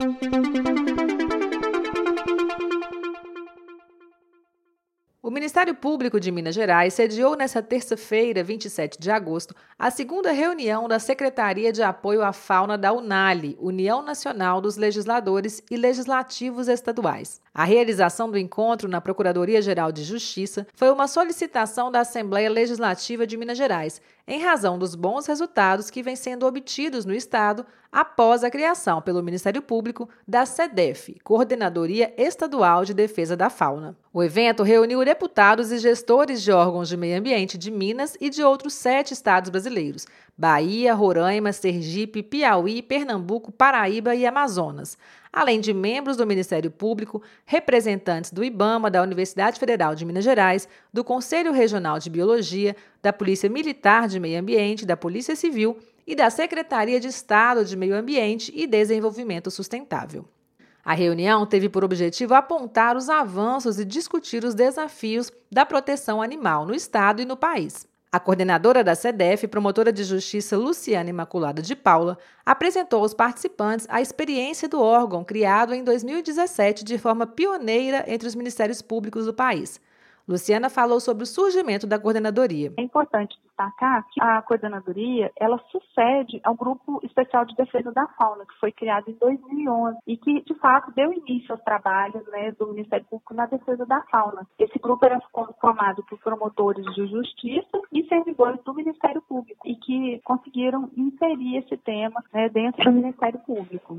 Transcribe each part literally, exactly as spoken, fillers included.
O Ministério Público de Minas Gerais sediou nesta terça-feira, vinte e sete de agosto, a segunda reunião da Secretaria de Apoio à Fauna da UNALE, União Nacional dos Legisladores e Legislativos Estaduais. A realização do encontro na Procuradoria-Geral de Justiça foi uma solicitação da Assembleia Legislativa de Minas Gerais, em razão dos bons resultados que vêm sendo obtidos no Estado após a criação pelo Ministério Público da SEDEF, Coordenadoria Estadual de Defesa da Fauna. O evento reuniu deputados e gestores de órgãos de meio ambiente de Minas e de outros sete estados brasileiros: Bahia, Roraima, Sergipe, Piauí, Pernambuco, Paraíba e Amazonas, além de membros do Ministério Público, representantes do IBAMA, da Universidade Federal de Minas Gerais, do Conselho Regional de Biologia, da Polícia Militar de Meio Ambiente, da Polícia Civil e da Secretaria de Estado de Meio Ambiente e Desenvolvimento Sustentável. A reunião teve por objetivo apontar os avanços e discutir os desafios da proteção animal no Estado e no país. A coordenadora da SEDEF, promotora de justiça Luciana Imaculada de Paula, apresentou aos participantes a experiência do órgão criado em dois mil e dezessete de forma pioneira entre os ministérios públicos do país. Luciana falou sobre o surgimento da coordenadoria. É importante destacar que a coordenadoria, ela sucede ao Grupo Especial de Defesa da Fauna, que foi criado em dois mil e onze e que, de fato, deu início aos trabalhos, né, do Ministério Público na defesa da fauna. Esse grupo era formado por promotores de justiça e servidores do Ministério Público e que conseguiram inserir esse tema, né, dentro do Ministério Público.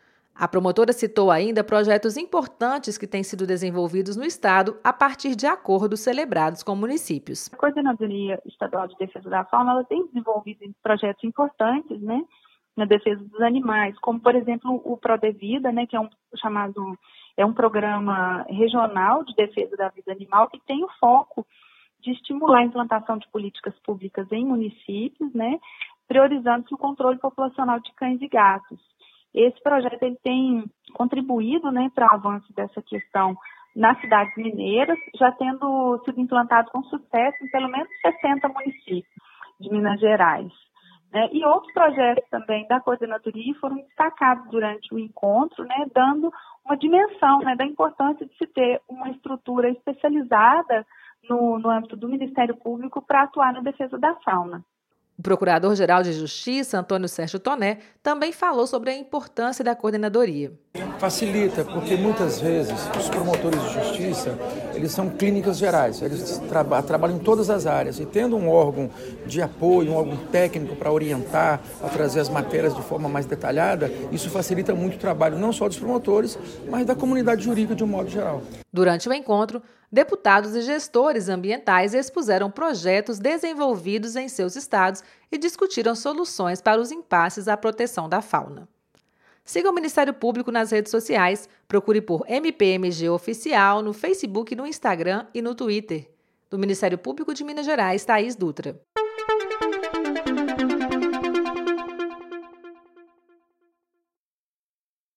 A promotora citou ainda projetos importantes que têm sido desenvolvidos no Estado a partir de acordos celebrados com municípios. A Coordenadoria Estadual de Defesa da Fauna ela tem desenvolvido projetos importantes, né, na defesa dos animais, como, por exemplo, o ProDevida, né, que é um chamado é um programa regional de defesa da vida animal que tem o foco de estimular a implantação de políticas públicas em municípios, né, priorizando o controle populacional de cães e gatos. Esse projeto ele tem contribuído, né, para o avanço dessa questão nas cidades mineiras, já tendo sido implantado com sucesso em pelo menos sessenta municípios de Minas Gerais. Né? E outros projetos também da coordenadoria foram destacados durante o encontro, né, dando uma dimensão, né, da importância de se ter uma estrutura especializada no, no âmbito do Ministério Público para atuar na defesa da fauna. O Procurador-Geral de Justiça, Antônio Sérgio Toné, também falou sobre a importância da coordenadoria. Facilita, porque muitas vezes os promotores de justiça, eles são clínicas gerais, eles traba- trabalham em todas as áreas, e tendo um órgão de apoio, um órgão técnico para orientar, para trazer as matérias de forma mais detalhada, isso facilita muito o trabalho não só dos promotores, mas da comunidade jurídica de um modo geral. Durante o encontro, deputados e gestores ambientais expuseram projetos desenvolvidos em seus estados e discutiram soluções para os impasses à proteção da fauna. Siga o Ministério Público nas redes sociais, procure por M P M G Oficial no Facebook, no Instagram e no Twitter. Do Ministério Público de Minas Gerais, Thaís Dutra.